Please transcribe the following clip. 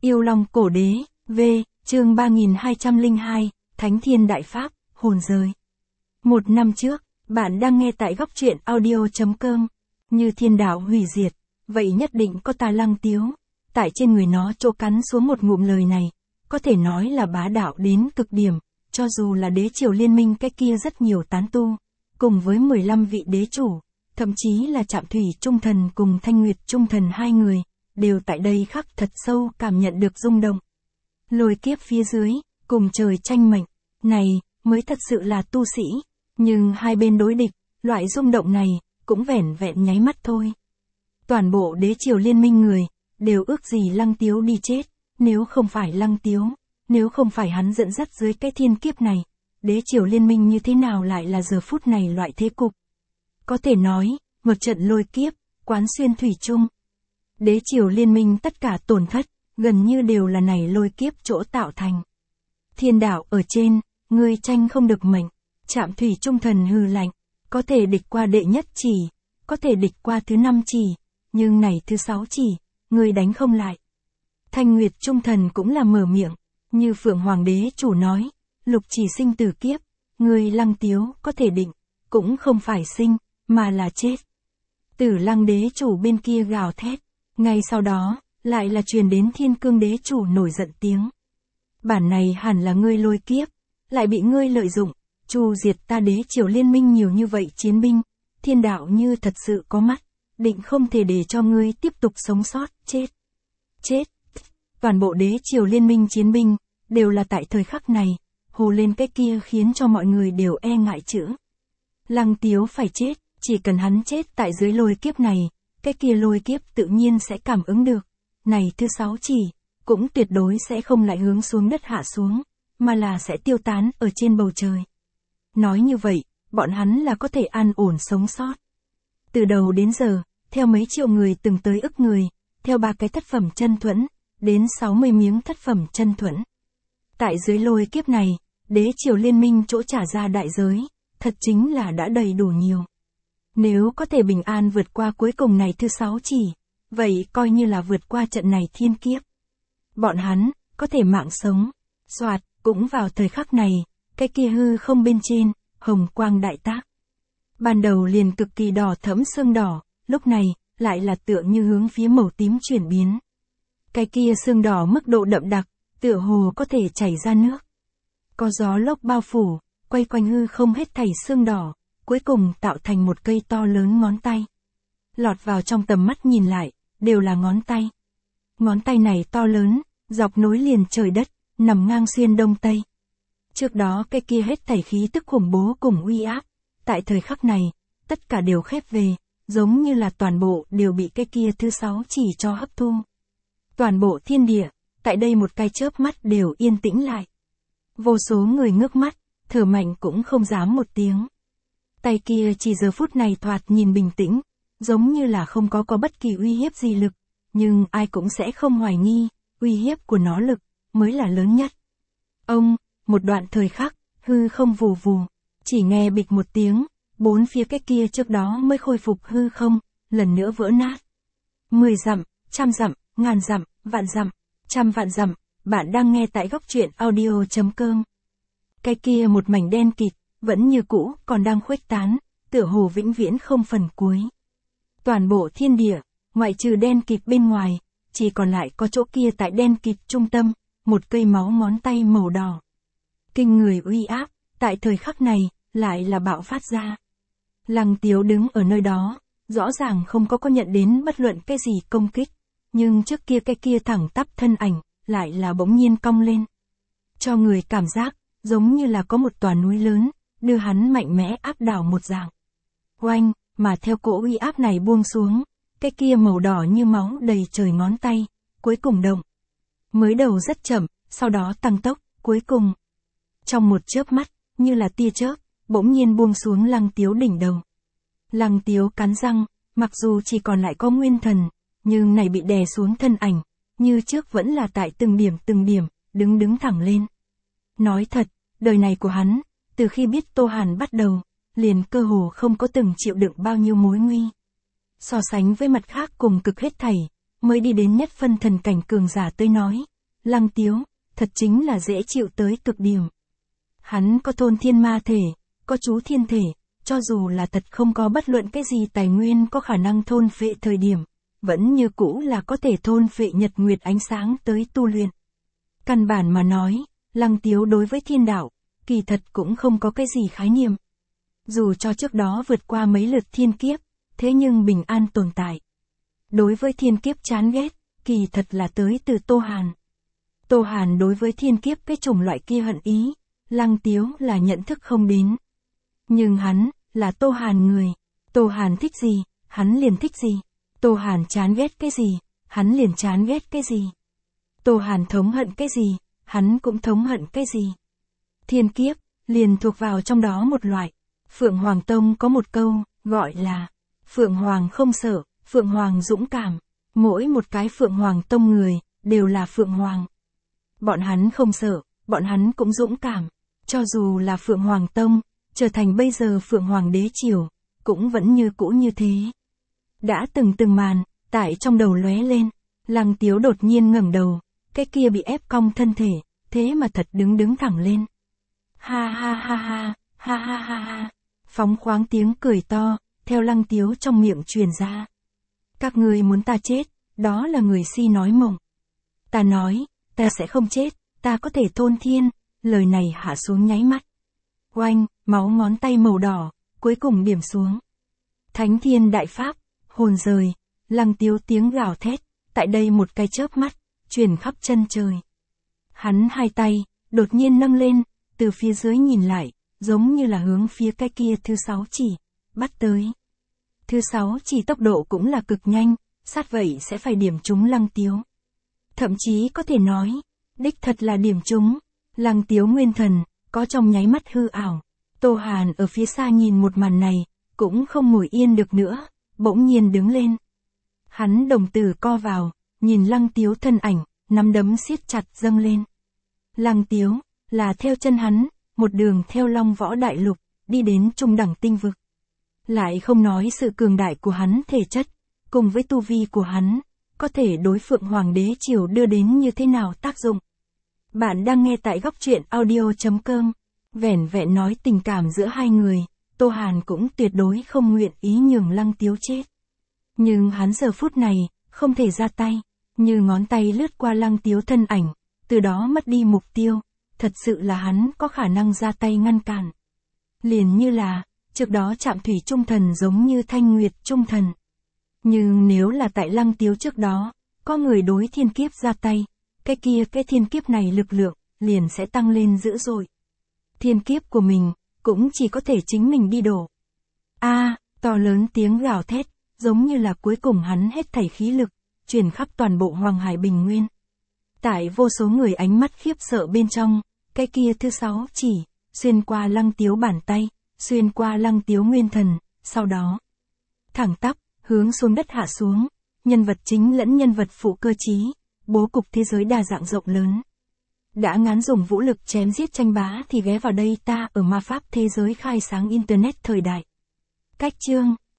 Yêu Long Cổ Đế, V, chương 3202, Thánh Thiên Đại Pháp, Hồn Rời. Một năm trước, bạn đang nghe tại góc truyện audio.com. Như thiên đạo hủy diệt, vậy nhất định có tà Lăng Tiếu. Tại trên người nó chỗ cắn xuống một ngụm lời này, có thể nói là bá đạo đến cực điểm, cho dù là đế triều liên minh cái kia rất nhiều tán tu, cùng với 15 vị đế chủ, thậm chí là Trạm Thủy Trung Thần cùng Thanh Nguyệt Trung Thần hai người, đều tại đây khắc thật sâu cảm nhận được rung động. Lôi kiếp phía dưới, cùng trời tranh mệnh, này, mới thật sự là tu sĩ, nhưng hai bên đối địch, loại rung động này, cũng vẻn vẹn nháy mắt thôi. Toàn bộ đế triều liên minh người, đều ước gì Lăng Tiếu đi chết, nếu không phải Lăng Tiếu, nếu không phải hắn dẫn dắt dưới cái thiên kiếp này, đế triều liên minh như thế nào lại là giờ phút này loại thế cục. Có thể nói, một trận lôi kiếp, quán xuyên thủy chung. Đế triều liên minh tất cả tổn thất, gần như đều là này lôi kiếp chỗ tạo thành. Thiên đạo ở trên, ngươi tranh không được mệnh, Trạm Thủy Trung Thần hừ lạnh, có thể địch qua đệ nhất chỉ, có thể địch qua thứ 5 chỉ, nhưng này thứ 6 chỉ, ngươi đánh không lại. Thanh Nguyệt Trung Thần cũng là mở miệng, như Phượng Hoàng đế chủ nói, lục chỉ sinh tử kiếp, ngươi Lăng Tiếu có thể định, cũng không phải sinh, mà là chết. Tử Lăng đế chủ bên kia gào thét, ngay sau đó, lại là truyền đến Thiên Cương đế chủ nổi giận tiếng. Bản này hẳn là ngươi lôi kiếp, lại bị ngươi lợi dụng, chu diệt ta đế triều liên minh nhiều như vậy chiến binh, thiên đạo như thật sự có mắt, định không thể để cho ngươi tiếp tục sống sót, chết. Chết. Toàn bộ đế triều liên minh chiến binh, đều là tại thời khắc này, hô lên cái kia khiến cho mọi người đều e ngại chữ. Lăng Tiếu phải chết, chỉ cần hắn chết tại dưới lôi kiếp này, cái kia lôi kiếp tự nhiên sẽ cảm ứng được. Này thứ 6 chỉ, cũng tuyệt đối sẽ không lại hướng xuống đất hạ xuống, mà là sẽ tiêu tán ở trên bầu trời. Nói như vậy, bọn hắn là có thể an ổn sống sót. Từ đầu đến giờ, theo mấy triệu người từng tới ức người, theo 3 cái thất phẩm chân thuẫn, đến 60 miếng thất phẩm chân thuẫn. Tại dưới lôi kiếp này, đế triều liên minh chỗ trả ra đại giới, thật chính là đã đầy đủ nhiều. Nếu có thể bình an vượt qua cuối cùng này thứ 6 chỉ, vậy coi như là vượt qua trận này thiên kiếp. Bọn hắn, có thể mạng sống. Soạt, cũng vào thời khắc này, cái kia hư không bên trên, hồng quang đại tác. Ban đầu liền cực kỳ đỏ thẫm sương đỏ, lúc này, lại là tựa như hướng phía màu tím chuyển biến. Cái kia sương đỏ mức độ đậm đặc, tựa hồ có thể chảy ra nước. Có gió lốc bao phủ, quay quanh hư không hết thảy sương đỏ, cuối cùng tạo thành một cây to lớn ngón tay. Lọt vào trong tầm mắt nhìn lại, đều là ngón tay. Ngón tay này to lớn, dọc nối liền trời đất, nằm ngang xuyên đông tây. Trước đó cái kia hết thảy khí tức khủng bố cùng uy áp, tại thời khắc này, tất cả đều khép về, giống như là toàn bộ đều bị cái kia thứ 6 chỉ cho hấp thu. Toàn bộ thiên địa, tại đây một cái chớp mắt đều yên tĩnh lại. Vô số người ngước mắt, thở mạnh cũng không dám một tiếng. Tay kia chỉ giờ phút này thoạt nhìn bình tĩnh, giống như là không có bất kỳ uy hiếp gì lực, nhưng ai cũng sẽ không hoài nghi, uy hiếp của nó lực, mới là lớn nhất. Ông, một đoạn thời khắc, hư không vù vù, chỉ nghe bịch một tiếng, bốn phía cái kia trước đó mới khôi phục hư không, lần nữa vỡ nát. 10 dặm, 100 dặm, ngàn dặm, vạn dặm, 100 vạn dặm, bạn đang nghe tại góc truyện audio.com. Cái kia một mảnh đen kịt, vẫn như cũ, còn đang khuếch tán, tựa hồ vĩnh viễn không phần cuối. Toàn bộ thiên địa, ngoại trừ đen kịt bên ngoài, chỉ còn lại có chỗ kia tại đen kịt trung tâm, một cây máu ngón tay màu đỏ. Kinh người uy áp, tại thời khắc này, lại là bạo phát ra. Lăng Tiếu đứng ở nơi đó, rõ ràng không có nhận đến bất luận cái gì công kích, nhưng trước kia cái kia thẳng tắp thân ảnh, lại là bỗng nhiên cong lên. Cho người cảm giác, giống như là có một tòa núi lớn, đưa hắn mạnh mẽ áp đảo một dạng. Oanh, mà theo cỗ uy áp này buông xuống, cái kia màu đỏ như máu đầy trời ngón tay, cuối cùng động. Mới đầu rất chậm, sau đó tăng tốc, cuối cùng. Trong một chớp mắt, như là tia chớp, bỗng nhiên buông xuống Lăng Tiếu đỉnh đầu. Lăng Tiếu cắn răng, mặc dù chỉ còn lại có nguyên thần, nhưng này bị đè xuống thân ảnh, như trước vẫn là tại từng điểm, đứng thẳng lên. Nói thật, đời này của hắn, từ khi biết Tô Hàn bắt đầu, liền cơ hồ không có từng chịu đựng bao nhiêu mối nguy. So sánh với mặt khác cùng cực hết thảy, mới đi đến nhất phân thần cảnh cường giả tới nói, Lăng Tiếu, thật chính là dễ chịu tới cực điểm. Hắn có thôn thiên ma thể, có chú thiên thể, cho dù là thật không có bất luận cái gì tài nguyên có khả năng thôn phệ thời điểm, vẫn như cũ là có thể thôn phệ nhật nguyệt ánh sáng tới tu luyện. Căn bản mà nói, Lăng Tiếu đối với thiên đạo, kỳ thật cũng không có cái gì khái niệm. Dù cho trước đó vượt qua mấy lượt thiên kiếp, thế nhưng bình an tồn tại. Đối với thiên kiếp chán ghét, kỳ thật là tới từ Tô Hàn. Tô Hàn đối với thiên kiếp cái chủng loại kia hận ý, Lăng Tiếu là nhận thức không đến. Nhưng hắn, là Tô Hàn người. Tô Hàn thích gì, hắn liền thích gì. Tô Hàn chán ghét cái gì, hắn liền chán ghét cái gì. Tô Hàn thống hận cái gì, hắn cũng thống hận cái gì. Thiên kiếp, liền thuộc vào trong đó một loại. Phượng Hoàng Tông có một câu, gọi là Phượng Hoàng không sợ, Phượng Hoàng dũng cảm. Mỗi một cái Phượng Hoàng Tông người, đều là Phượng Hoàng. Bọn hắn không sợ, bọn hắn cũng dũng cảm. Cho dù là Phượng Hoàng Tông, trở thành bây giờ Phượng Hoàng Đế Triều, cũng vẫn như cũ như thế. Đã từng màn, tại trong đầu lóe lên, Lăng Tiếu đột nhiên ngẩng đầu, cái kia bị ép cong thân thể, thế mà thật đứng thẳng lên. Ha ha ha ha, ha ha ha ha, phóng khoáng tiếng cười to, theo Lăng Tiếu trong miệng truyền ra. Các ngươi muốn ta chết, đó là người si nói mộng. Ta nói, ta sẽ không chết, ta có thể thôn thiên, lời này hạ xuống nháy mắt. Oanh, máu ngón tay màu đỏ, cuối cùng điểm xuống. Thánh thiên đại pháp, hồn rời, Lăng Tiếu tiếng gào thét, tại đây một cái chớp mắt, truyền khắp chân trời. Hắn hai tay, đột nhiên nâng lên, từ phía dưới nhìn lại, giống như là hướng phía cái kia thứ 6 chỉ, bắt tới. Thứ 6 chỉ tốc độ cũng là cực nhanh, sát vậy sẽ phải điểm trúng Lăng Tiếu. Thậm chí có thể nói, đích thật là điểm trúng. Lăng Tiếu nguyên thần, có trong nháy mắt hư ảo. Tô Hàn ở phía xa nhìn một màn này, cũng không ngồi yên được nữa, bỗng nhiên đứng lên. Hắn đồng tử co vào, nhìn Lăng Tiếu thân ảnh, nắm đấm siết chặt dâng lên. Lăng Tiếu, là theo chân hắn, một đường theo Long Võ Đại Lục, đi đến trung đẳng tinh vực. Lại không nói sự cường đại của hắn thể chất, cùng với tu vi của hắn, có thể đối Phượng Hoàng Đế Triều đưa đến như thế nào tác dụng. Bạn đang nghe tại góc truyện audio.com, vẻn vẹn nói tình cảm giữa hai người, Tô Hàn cũng tuyệt đối không nguyện ý nhường Lăng Tiếu chết. Nhưng hắn giờ phút này, không thể ra tay, như ngón tay lướt qua Lăng Tiếu thân ảnh, từ đó mất đi mục tiêu, thật sự là hắn có khả năng ra tay ngăn cản. Liền như là, trước đó Trạm Thủy Trung Thần giống như Thanh Nguyệt Trung Thần. Nhưng nếu là tại Lăng Tiếu trước đó, có người đối thiên kiếp ra tay, cái thiên kiếp này lực lượng, liền sẽ tăng lên dữ dội. Thiên kiếp của mình, cũng chỉ có thể chính mình đi đổ. To lớn tiếng gào thét, giống như là cuối cùng hắn hết thảy khí lực, truyền khắp toàn bộ Hoàng Hải Bình Nguyên. Tại vô số người ánh mắt khiếp sợ bên trong, cái kia thứ 6 chỉ, xuyên qua Lăng Tiếu bàn tay, xuyên qua Lăng Tiếu nguyên thần, sau đó thẳng tắp, hướng xuống đất hạ xuống, nhân vật chính lẫn nhân vật phụ cơ trí, bố cục thế giới đa dạng rộng lớn. Đã ngán dùng vũ lực chém giết tranh bá thì ghé vào đây ta ở ma pháp thế giới khai sáng Internet thời đại. Cách chương